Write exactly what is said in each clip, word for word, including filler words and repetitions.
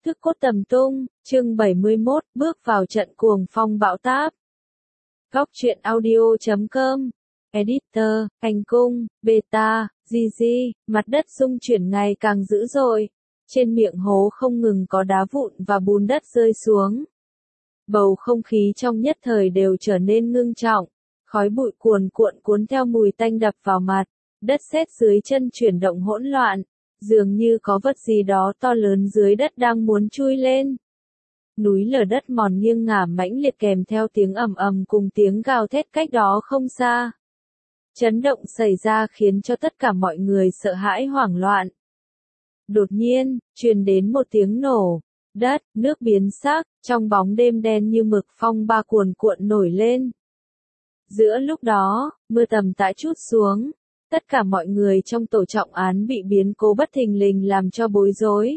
Thức cốt tầm tung, chương bảy mươi mốt, bước vào trận cuồng phong bão táp. Góc truyện audio chấm com, Editor, Hành Cung, Beta, giê giê, mặt đất rung chuyển ngày càng dữ dội. Trên miệng hố không ngừng có đá vụn và bùn đất rơi xuống. Bầu không khí trong nhất thời đều trở nên ngưng trọng, khói bụi cuồn cuộn cuốn theo mùi tanh đập vào mặt, đất sét dưới chân chuyển động hỗn loạn. Dường như có vật gì đó to lớn dưới đất đang muốn chui lên. Núi lở đất mòn nghiêng ngả mãnh liệt kèm theo tiếng ầm ầm cùng tiếng gào thét cách đó không xa. Chấn động xảy ra khiến cho tất cả mọi người sợ hãi hoảng loạn. Đột nhiên, truyền đến một tiếng nổ, đất, nước biến sắc, trong bóng đêm đen như mực phong ba cuồn cuộn nổi lên. Giữa lúc đó, mưa tầm tã trút xuống. Tất cả mọi người trong tổ trọng án bị biến cố bất thình lình làm cho bối rối.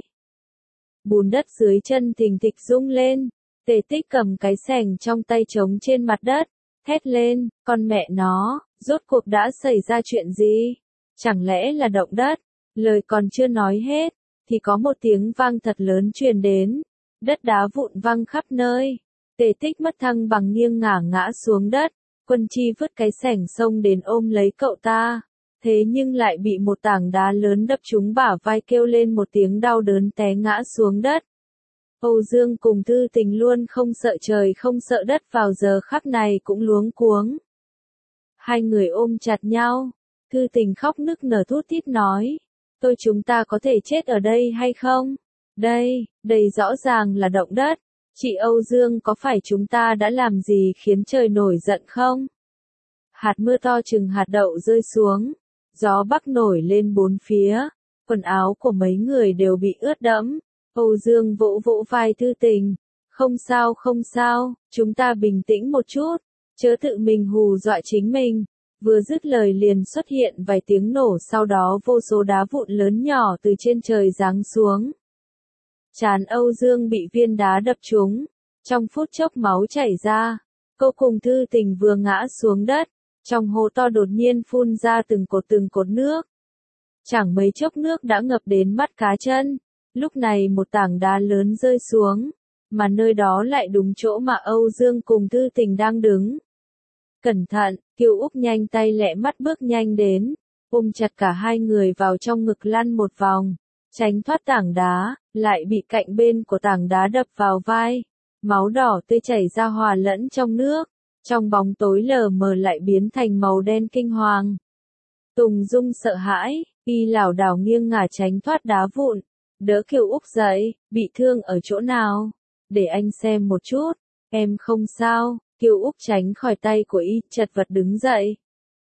Bùn đất dưới chân thình thịch rung lên, Tề Tích cầm cái xẻng trong tay trống trên mặt đất, hét lên, con mẹ nó, rốt cuộc đã xảy ra chuyện gì? Chẳng lẽ là động đất? Lời còn chưa nói hết, thì có một tiếng vang thật lớn truyền đến, đất đá vụn văng khắp nơi. Tề Tích mất thăng bằng nghiêng ngả ngã xuống đất, Quân Chi vứt cái xẻng xông đến ôm lấy cậu ta. Thế nhưng lại bị một tảng đá lớn đập trúng bả vai kêu lên một tiếng đau đớn té ngã xuống đất. Âu Dương cùng Thư Tình luôn không sợ trời không sợ đất vào giờ khắc này cũng luống cuống. Hai người ôm chặt nhau, Thư Tình khóc nức nở thút thít nói, tôi chúng ta có thể chết ở đây hay không? Đây, đây rõ ràng là động đất, chị Âu Dương có phải chúng ta đã làm gì khiến trời nổi giận không? Hạt mưa to chừng hạt đậu rơi xuống. Gió bắc nổi lên bốn phía, quần áo của mấy người đều bị ướt đẫm. Âu Dương vỗ vỗ vai Thư Tình, không sao không sao, chúng ta bình tĩnh một chút, chớ tự mình hù dọa chính mình. Vừa dứt lời liền xuất hiện vài tiếng nổ, sau đó vô số đá vụn lớn nhỏ từ trên trời giáng xuống. Trán Âu Dương bị viên đá đập trúng, trong phút chốc máu chảy ra. Cô cùng Thư Tình vừa ngã xuống đất. Trong hố to đột nhiên phun ra từng cột từng cột nước. Chẳng mấy chốc nước đã ngập đến mắt cá chân. Lúc này một tảng đá lớn rơi xuống, mà nơi đó lại đúng chỗ mà Âu Dương cùng Thư Tình đang đứng. Cẩn thận, Kiều Úc nhanh tay lẹ mắt bước nhanh đến, ôm chặt cả hai người vào trong ngực lăn một vòng, tránh thoát tảng đá, lại bị cạnh bên của tảng đá đập vào vai. Máu đỏ tươi chảy ra hòa lẫn trong nước. Trong bóng tối lờ mờ lại biến thành màu đen kinh hoàng. Tùng Dung sợ hãi, y lảo đảo nghiêng ngả tránh thoát đá vụn, đỡ Kiều Úc dậy, bị thương ở chỗ nào? Để anh xem một chút, em không sao. Kiều Úc tránh khỏi tay của y, chật vật đứng dậy.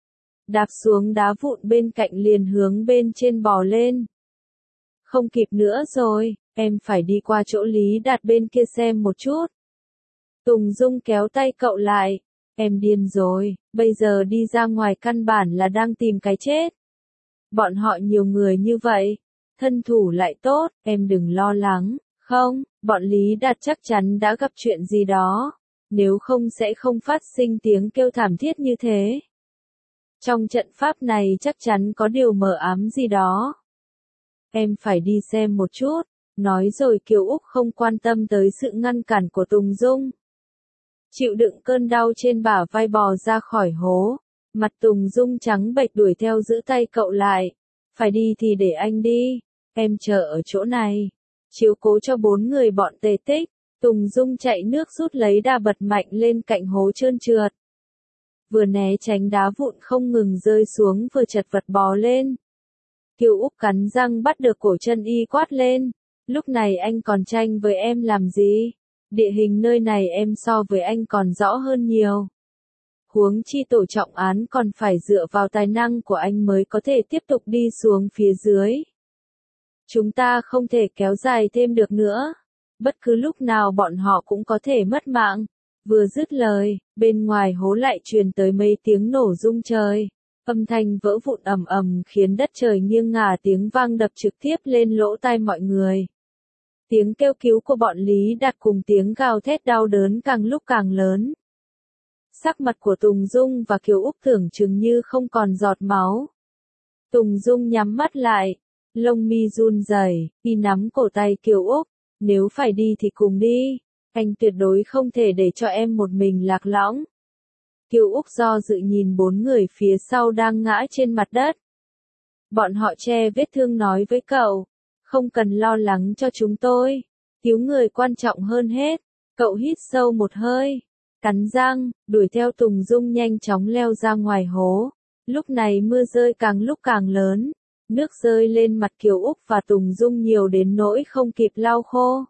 Đạp xuống đá vụn bên cạnh liền hướng bên trên bò lên. Không kịp nữa rồi, em phải đi qua chỗ Lý Đạt bên kia xem một chút. Tùng Dung kéo tay cậu lại. Em điên rồi, bây giờ đi ra ngoài căn bản là đang tìm cái chết. Bọn họ nhiều người như vậy, thân thủ lại tốt, em đừng lo lắng, không, bọn Lý Đạt chắc chắn đã gặp chuyện gì đó, nếu không sẽ không phát sinh tiếng kêu thảm thiết như thế. Trong trận pháp này chắc chắn có điều mờ ám gì đó. Em phải đi xem một chút, nói rồi Kiều Úc không quan tâm tới sự ngăn cản của Tùng Dung. Chịu đựng cơn đau trên bả vai bò ra khỏi hố, mặt Tùng Dung trắng bệch đuổi theo giữ tay cậu lại. Phải đi thì để anh đi, em chờ ở chỗ này. Chiếu cố cho bốn người bọn Tề Tích. Tùng Dung chạy nước rút lấy đà bật mạnh lên cạnh hố trơn trượt. Vừa né tránh đá vụn không ngừng rơi xuống vừa chật vật bò lên. Kiều Úc cắn răng bắt được cổ chân y quát lên. Lúc này anh còn tranh với em làm gì? Địa hình nơi này em so với anh còn rõ hơn nhiều. Huống chi tổ trọng án còn phải dựa vào tài năng của anh mới có thể tiếp tục đi xuống phía dưới. Chúng ta không thể kéo dài thêm được nữa. Bất cứ lúc nào bọn họ cũng có thể mất mạng. Vừa dứt lời, bên ngoài hố lại truyền tới mấy tiếng nổ rung trời. Âm thanh vỡ vụn ầm ầm khiến đất trời nghiêng ngả, tiếng vang đập trực tiếp lên lỗ tai mọi người. Tiếng kêu cứu của bọn Lý Đạt cùng tiếng gào thét đau đớn càng lúc càng lớn. Sắc mặt của Tùng Dung và Kiều Úc tưởng chừng như không còn giọt máu. Tùng Dung nhắm mắt lại, lông mi run rẩy, y nắm cổ tay Kiều Úc, Nếu phải đi thì cùng đi. Anh tuyệt đối không thể để cho em một mình lạc lõng. Kiều Úc do dự nhìn bốn người phía sau đang ngã trên mặt đất. Bọn họ che vết thương nói với cậu. Không cần lo lắng cho chúng tôi. Cứu người quan trọng hơn hết. Cậu hít sâu một hơi. Cắn răng, đuổi theo Tùng Dung nhanh chóng leo ra ngoài hố. Lúc này mưa rơi càng lúc càng lớn. Nước rơi lên mặt Kiều Úc và Tùng Dung nhiều đến nỗi không kịp lau khô.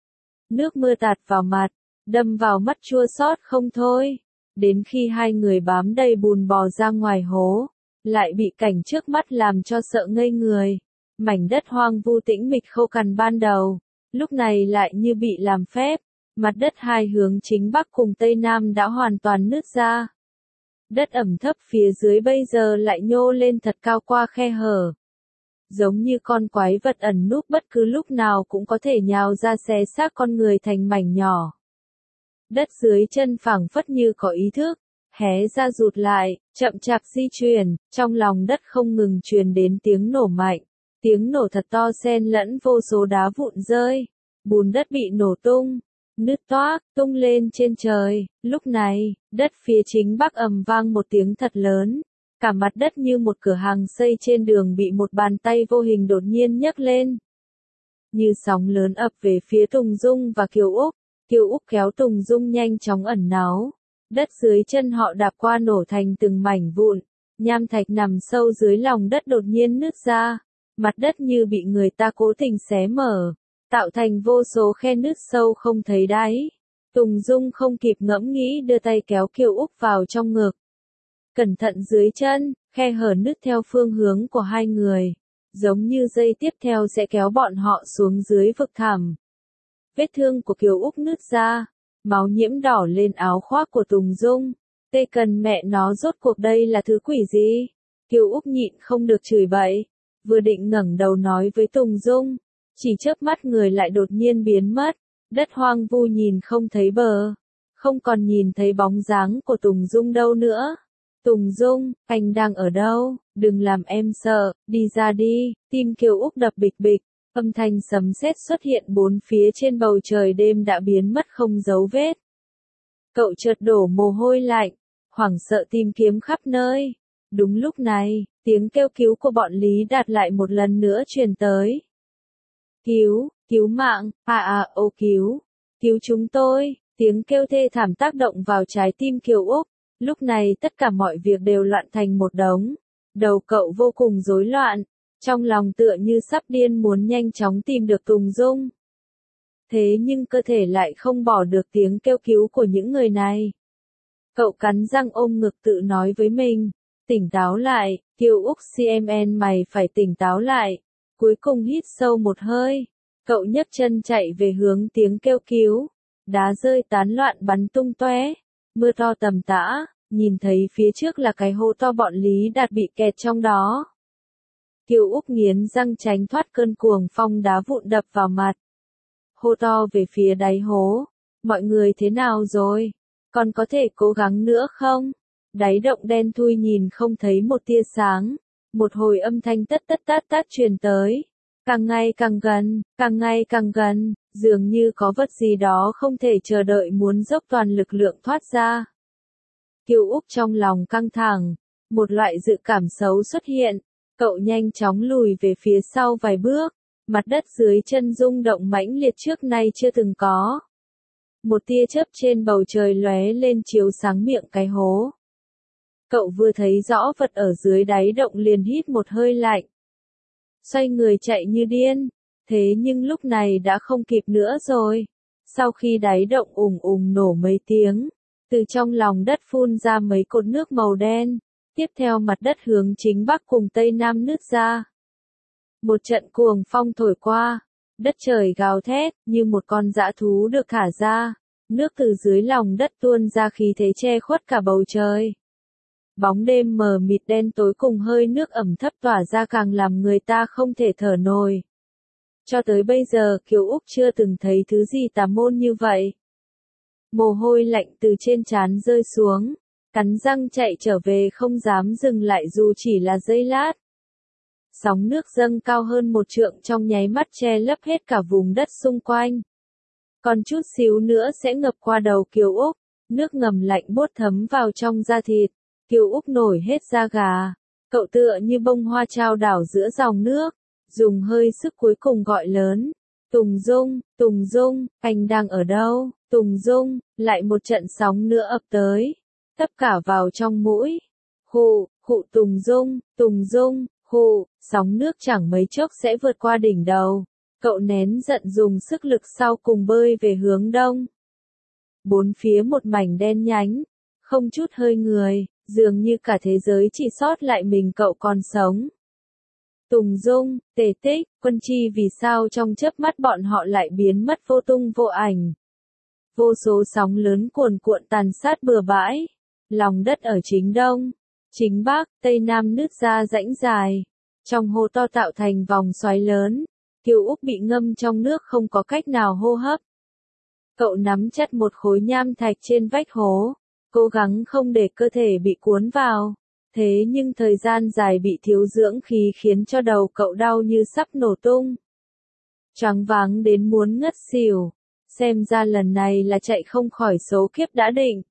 Nước mưa tạt vào mặt, đâm vào mắt chua xót không thôi. Đến khi hai người bám đầy bùn bò ra ngoài hố, lại bị cảnh trước mắt làm cho sợ ngây người. Mảnh đất hoang vu tĩnh mịch khô cằn ban đầu, lúc này lại như bị làm phép. Mặt đất hai hướng chính bắc cùng tây nam đã hoàn toàn nứt ra. Đất ẩm thấp phía dưới bây giờ lại nhô lên thật cao qua khe hở. Giống như con quái vật ẩn núp bất cứ lúc nào cũng có thể nhào ra xé xác con người thành mảnh nhỏ. Đất dưới chân phẳng phất như có ý thức, hé ra rụt lại, chậm chạp di chuyển, trong lòng đất không ngừng truyền đến tiếng nổ mạnh. Tiếng nổ thật to xen lẫn vô số đá vụn rơi, bùn đất bị nổ tung, nứt toác, tung lên trên trời. Lúc này, đất phía chính bắc ầm vang một tiếng thật lớn. Cả mặt đất như một cửa hàng xây trên đường bị một bàn tay vô hình đột nhiên nhấc lên. Như sóng lớn ập về phía Tùng Dung và Kiều Úc. Kiều Úc kéo Tùng Dung nhanh chóng ẩn náu. Đất dưới chân họ đạp qua nổ thành từng mảnh vụn. Nham thạch nằm sâu dưới lòng đất đột nhiên nứt ra. Mặt đất như bị người ta cố tình xé mở, tạo thành vô số khe nứt sâu không thấy đáy. Tùng Dung không kịp ngẫm nghĩ đưa tay kéo Kiều Úc vào trong ngực. Cẩn thận dưới chân, khe hở nứt theo phương hướng của hai người. Giống như dây tiếp theo sẽ kéo bọn họ xuống dưới vực thẳm. Vết thương của Kiều Úc nứt ra, máu nhiễm đỏ lên áo khoác của Tùng Dung. Tê cần mẹ nó rốt cuộc đây là thứ quỷ gì? Kiều Úc nhịn không được chửi bậy. Vừa định ngẩng đầu nói với Tùng Dung, chỉ chớp mắt người lại đột nhiên biến mất. Đất hoang vu nhìn không thấy bờ, không còn nhìn thấy bóng dáng của Tùng Dung đâu nữa. Tùng Dung, anh đang ở đâu? Đừng làm em sợ, đi ra đi. Tim Kiều Úc đập bịch bịch, âm thanh sấm sét xuất hiện bốn phía trên bầu trời đêm đã biến mất không dấu vết. Cậu chợt đổ mồ hôi lạnh, hoảng sợ tìm kiếm khắp nơi. Đúng lúc này, tiếng kêu cứu của bọn Lý Đạt lại một lần nữa truyền tới. Cứu, cứu mạng, à à, ô cứu, cứu chúng tôi. Tiếng kêu thê thảm tác động vào trái tim Kiều Úc. Lúc này tất cả mọi việc đều loạn thành một đống. Đầu cậu vô cùng rối loạn, trong lòng tựa như sắp điên muốn nhanh chóng tìm được Tùng Dung. Thế nhưng cơ thể lại không bỏ được tiếng kêu cứu của những người này. Cậu cắn răng ôm ngực tự nói với mình, tỉnh táo lại, Kiều Úc xê em en mày phải tỉnh táo lại. Cuối cùng hít sâu một hơi, cậu nhấc chân chạy về hướng tiếng kêu cứu. Đá rơi tán loạn bắn tung tóe. Mưa to tầm tã, nhìn thấy phía trước là cái hố to bọn Lý Đạt bị kẹt trong đó. Kiều Úc nghiến răng tránh thoát cơn cuồng phong đá vụn đập vào mặt. Hô to về phía đáy hố. Mọi người thế nào rồi? Còn có thể cố gắng nữa không? Đáy động đen thui nhìn không thấy một tia sáng. Một hồi âm thanh tất tất tát tát truyền tới. Càng ngày càng gần, càng ngày càng gần, dường như có vật gì đó không thể chờ đợi muốn dốc toàn lực lượng thoát ra. Kiều Úc trong lòng căng thẳng, một loại dự cảm xấu xuất hiện, cậu nhanh chóng lùi về phía sau vài bước, mặt đất dưới chân rung động mãnh liệt trước nay chưa từng có. Một tia chớp trên bầu trời lóe lên chiếu sáng miệng cái hố. Cậu vừa thấy rõ vật ở dưới đáy động liền hít một hơi lạnh. Xoay người chạy như điên, thế nhưng lúc này đã không kịp nữa rồi. Sau khi đáy động ùng ùng nổ mấy tiếng, từ trong lòng đất phun ra mấy cột nước màu đen, tiếp theo mặt đất hướng chính bắc cùng tây nam nứt ra. Một trận cuồng phong thổi qua, đất trời gào thét như một con dã thú được thả ra, nước từ dưới lòng đất tuôn ra khí thế che khuất cả bầu trời. Bóng đêm mờ mịt đen tối cùng hơi nước ẩm thấp tỏa ra càng làm người ta không thể thở nổi. Cho tới bây giờ Kiều Úc chưa từng thấy thứ gì tà môn như vậy. Mồ hôi lạnh từ trên trán rơi xuống, cắn răng chạy trở về không dám dừng lại dù chỉ là giây lát. Sóng nước dâng cao hơn một trượng trong nháy mắt che lấp hết cả vùng đất xung quanh. Còn chút xíu nữa sẽ ngập qua đầu Kiều Úc, nước ngầm lạnh buốt thấm vào trong da thịt. Kiều Úc nổi hết da gà, cậu tựa như bông hoa trao đảo giữa dòng nước, dùng hơi sức cuối cùng gọi lớn. Tùng Dung, Tùng Dung, anh đang ở đâu? Tùng Dung, lại một trận sóng nữa ập tới, tất cả vào trong mũi. Hụ, hụ Tùng Dung, Tùng Dung, hụ, sóng nước chẳng mấy chốc sẽ vượt qua đỉnh đầu. Cậu nén giận dùng sức lực sau cùng bơi về hướng đông. Bốn phía một mảnh đen nhánh, không chút hơi người, dường như cả thế giới chỉ sót lại mình cậu còn sống. Tùng Dung, Tề Tích, Quân Chi vì sao trong chớp mắt bọn họ lại biến mất vô tung vô ảnh. Vô số sóng lớn cuồn cuộn tàn sát bừa bãi. Lòng đất ở chính đông, chính bắc, tây nam nứt ra rãnh dài. Trong hố to tạo thành vòng xoáy lớn. Kiều Úc bị ngâm trong nước không có cách nào hô hấp. Cậu nắm chặt một khối nham thạch trên vách hố, cố gắng không để cơ thể bị cuốn vào. Thế nhưng thời gian dài bị thiếu dưỡng khí khiến cho đầu cậu đau như sắp nổ tung. Choáng váng đến muốn ngất xỉu. Xem ra lần này là chạy không khỏi số kiếp đã định.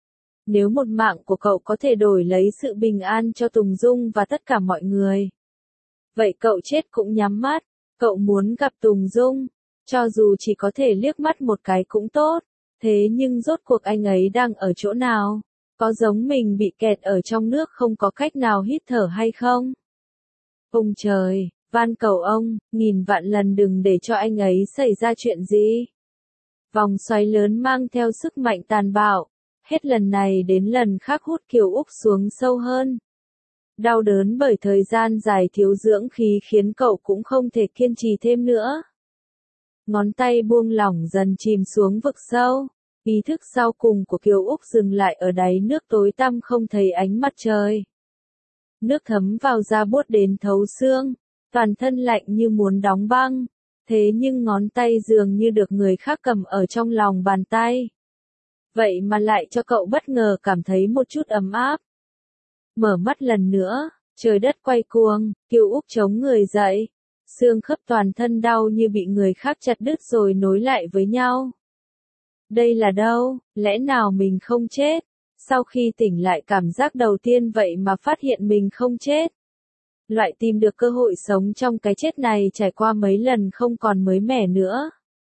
Nếu một mạng của cậu có thể đổi lấy sự bình an cho Tùng Dung và tất cả mọi người, vậy cậu chết cũng nhắm mắt. Cậu muốn gặp Tùng Dung, cho dù chỉ có thể liếc mắt một cái cũng tốt. Thế nhưng rốt cuộc anh ấy đang ở chỗ nào? Có giống mình bị kẹt ở trong nước không có cách nào hít thở hay không? Ông trời, van cầu ông, nghìn vạn lần đừng để cho anh ấy xảy ra chuyện gì. Vòng xoáy lớn mang theo sức mạnh tàn bạo, hết lần này đến lần khác hút Kiều Úc xuống sâu hơn. Đau đớn bởi thời gian dài thiếu dưỡng khí khiến cậu cũng không thể kiên trì thêm nữa. Ngón tay buông lỏng dần chìm xuống vực sâu. Ý thức sau cùng của Kiều Úc dừng lại ở đáy nước tối tăm không thấy ánh mặt trời. Nước thấm vào da buốt đến thấu xương, toàn thân lạnh như muốn đóng băng. Thế nhưng ngón tay dường như được người khác cầm ở trong lòng bàn tay. Vậy mà lại cho cậu bất ngờ cảm thấy một chút ấm áp. Mở mắt lần nữa, trời đất quay cuồng, Kiều Úc chống người dậy. Xương khớp toàn thân đau như bị người khác chặt đứt rồi nối lại với nhau. Đây là đâu, lẽ nào mình không chết? Sau khi tỉnh lại cảm giác đầu tiên vậy mà phát hiện mình không chết. Loại tìm được cơ hội sống trong cái chết này trải qua mấy lần không còn mới mẻ nữa.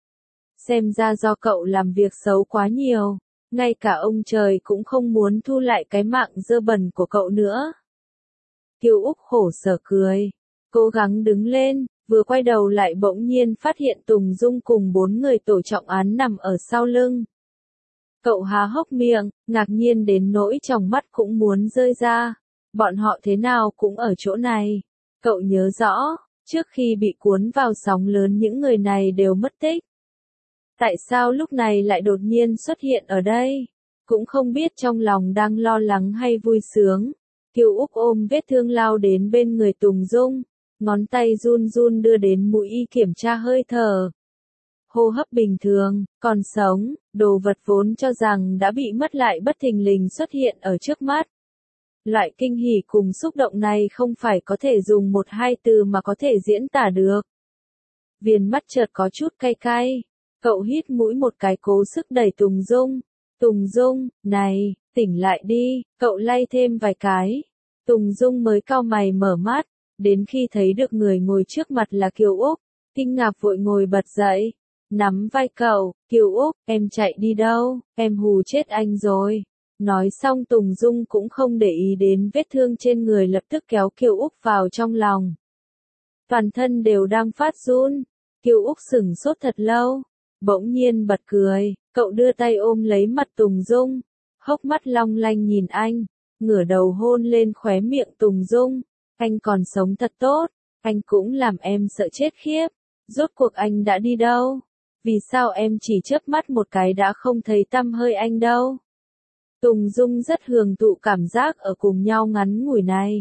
Xem ra do cậu làm việc xấu quá nhiều, ngay cả ông trời cũng không muốn thu lại cái mạng dơ bẩn của cậu nữa. Kiều Úc khổ sở cười, cố gắng đứng lên, vừa quay đầu lại bỗng nhiên phát hiện Tùng Dung cùng bốn người tổ trọng án nằm ở sau lưng. Cậu há hốc miệng, ngạc nhiên đến nỗi tròng mắt cũng muốn rơi ra. Bọn họ thế nào cũng ở chỗ này. Cậu nhớ rõ, trước khi bị cuốn vào sóng lớn những người này đều mất tích. Tại sao lúc này lại đột nhiên xuất hiện ở đây? Cũng không biết trong lòng đang lo lắng hay vui sướng. Kiều Úc ôm vết thương lao đến bên người Tùng Dung, ngón tay run run đưa đến mũi y kiểm tra hơi thở. Hô hấp bình thường, còn sống, đồ vật vốn cho rằng đã bị mất lại bất thình lình xuất hiện ở trước mắt. Loại kinh hỉ cùng xúc động này không phải có thể dùng một hai từ mà có thể diễn tả được. Viền mắt chợt có chút cay cay, cậu hít mũi một cái cố sức đẩy Tùng Dung. Tùng Dung, này, tỉnh lại đi, cậu lay thêm vài cái. Tùng Dung mới cau mày mở mắt, đến khi thấy được người ngồi trước mặt là Kiều Úc, kinh ngạc vội ngồi bật dậy, nắm vai cậu. Kiều Úc, em chạy đi đâu, em hù chết anh rồi. Nói xong Tùng Dung cũng không để ý đến vết thương trên người, lập tức kéo Kiều Úc vào trong lòng. Toàn thân đều đang phát run, Kiều Úc sửng sốt thật lâu, bỗng nhiên bật cười, cậu đưa tay ôm lấy mặt Tùng Dung, hốc mắt long lanh nhìn anh, ngửa đầu hôn lên khóe miệng Tùng Dung. Anh còn sống thật tốt, anh cũng làm em sợ chết khiếp. Rốt cuộc anh đã đi đâu? Vì sao em chỉ chớp mắt một cái đã không thấy tăm hơi anh đâu? Tùng Dung rất hưởng thụ cảm giác ở cùng nhau ngắn ngủi này.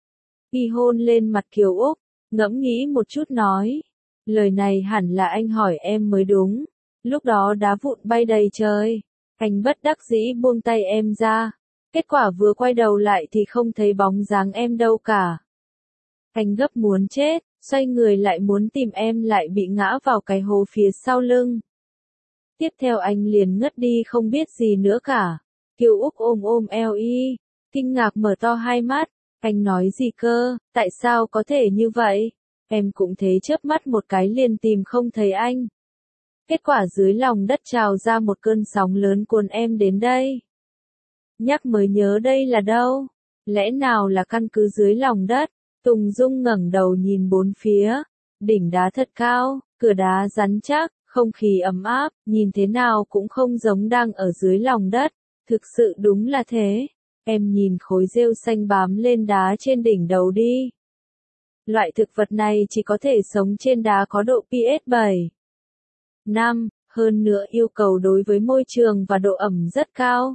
Y hôn lên mặt Kiều Úc, ngẫm nghĩ một chút nói. Lời này hẳn là anh hỏi em mới đúng. Lúc đó đá vụn bay đầy trời. Anh bất đắc dĩ buông tay em ra. Kết quả vừa quay đầu lại thì không thấy bóng dáng em đâu cả. Anh gấp muốn chết, xoay người lại muốn tìm em lại bị ngã vào cái hố phía sau lưng. Tiếp theo anh liền ngất đi không biết gì nữa cả. Kiều Úc ôm ôm eo y, kinh ngạc mở to hai mắt. Anh nói gì cơ, tại sao có thể như vậy? Em cũng thế, chớp mắt một cái liền tìm không thấy anh. Kết quả dưới lòng đất trào ra một cơn sóng lớn cuốn em đến đây. Nhắc mới nhớ đây là đâu? Lẽ nào là căn cứ dưới lòng đất? Tùng Dung ngẩng đầu nhìn bốn phía. Đỉnh đá thật cao, cửa đá rắn chắc, không khí ấm áp, nhìn thế nào cũng không giống đang ở dưới lòng đất. Thực sự đúng là thế. Em nhìn khối rêu xanh bám lên đá trên đỉnh đầu đi. Loại thực vật này chỉ có thể sống trên đá có độ pH bảy, năm, hơn nữa yêu cầu đối với môi trường và độ ẩm rất cao.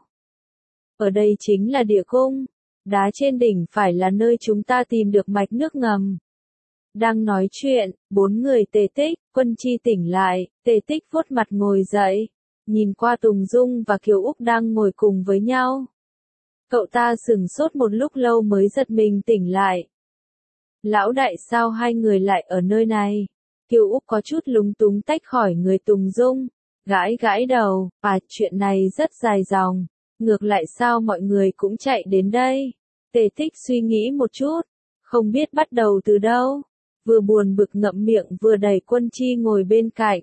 Ở đây chính là địa cung. Đá trên đỉnh phải là nơi chúng ta tìm được mạch nước ngầm. Đang nói chuyện, bốn người Tề Tích, Quân Chi tỉnh lại, Tề Tích vuốt mặt ngồi dậy, nhìn qua Tùng Dung và Kiều Úc đang ngồi cùng với nhau. Cậu ta sửng sốt một lúc lâu mới giật mình tỉnh lại. Lão đại, sao hai người lại ở nơi này? Kiều Úc có chút lúng túng tách khỏi người Tùng Dung, gãi gãi đầu, à, chuyện này rất dài dòng, ngược lại sao mọi người cũng chạy đến đây? Tề Tích suy nghĩ một chút, không biết bắt đầu từ đâu, vừa buồn bực ngậm miệng vừa đẩy Quân Chi ngồi bên cạnh.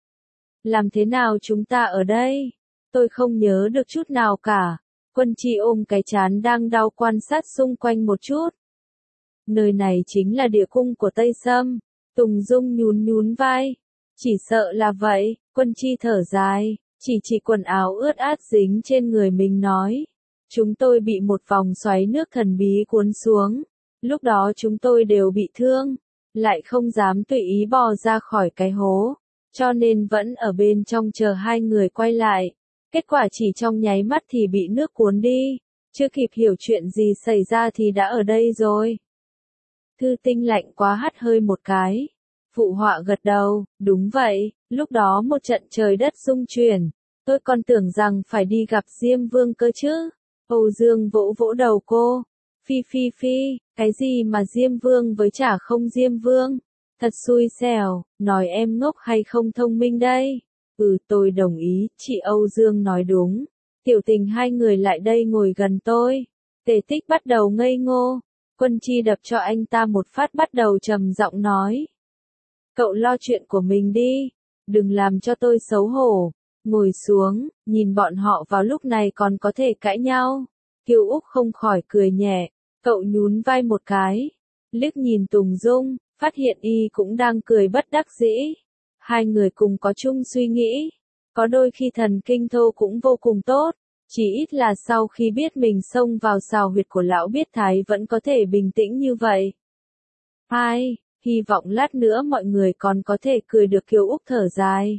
Làm thế nào chúng ta ở đây? Tôi không nhớ được chút nào cả. Quân Chi ôm cái trán đang đau quan sát xung quanh một chút. Nơi này chính là địa cung của Tây Sâm. Tùng Dung nhún nhún vai. Chỉ sợ là vậy. Quân Chi thở dài, chỉ chỉ quần áo ướt át dính trên người mình nói. Chúng tôi bị một vòng xoáy nước thần bí cuốn xuống. Lúc đó chúng tôi đều bị thương, lại không dám tùy ý bò ra khỏi cái hố, cho nên vẫn ở bên trong chờ hai người quay lại. Kết quả chỉ trong nháy mắt thì bị nước cuốn đi, chưa kịp hiểu chuyện gì xảy ra thì đã ở đây rồi. Thư Tinh lạnh quá hắt hơi một cái. Phụ họa gật đầu, đúng vậy, lúc đó một trận trời đất rung chuyển, tôi còn tưởng rằng phải đi gặp Diêm Vương cơ chứ. Âu Dương vỗ vỗ đầu cô. Phi phi phi, cái gì mà Diêm Vương với chả không Diêm Vương? Thật xui xẻo, nói em ngốc hay không thông minh đây? Ừ, tôi đồng ý, chị Âu Dương nói đúng. Tiểu Tình, hai người lại đây ngồi gần tôi. Tề Tích bắt đầu ngây ngô. Quân Chi đập cho anh ta một phát, bắt đầu trầm giọng nói. Cậu lo chuyện của mình đi, đừng làm cho tôi xấu hổ. Ngồi xuống, nhìn bọn họ vào lúc này còn có thể cãi nhau. Kiều Úc không khỏi cười nhẹ, cậu nhún vai một cái, liếc nhìn Tùng Dung, phát hiện y cũng đang cười bất đắc dĩ. Hai người cùng có chung suy nghĩ, có đôi khi thần kinh thô cũng vô cùng tốt, chỉ ít là sau khi biết mình xông vào sào huyệt của lão biết thái vẫn có thể bình tĩnh như vậy. Ai, hy vọng lát nữa mọi người còn có thể cười được. Kiều Úc thở dài.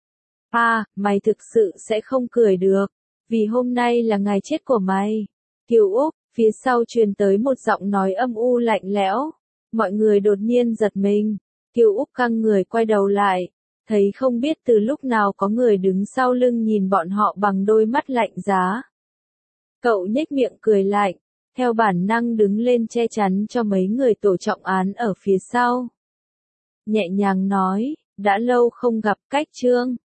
À, mày thực sự sẽ không cười được, vì hôm nay là ngày chết của mày. Kiều Úc, phía sau truyền tới một giọng nói âm u lạnh lẽo. Mọi người đột nhiên giật mình. Kiều Úc căng người quay đầu lại, thấy không biết từ lúc nào có người đứng sau lưng nhìn bọn họ bằng đôi mắt lạnh giá. Cậu nhếch miệng cười lạnh, theo bản năng đứng lên che chắn cho mấy người tổ trọng án ở phía sau. Nhẹ nhàng nói, đã lâu không gặp, Cách Trương.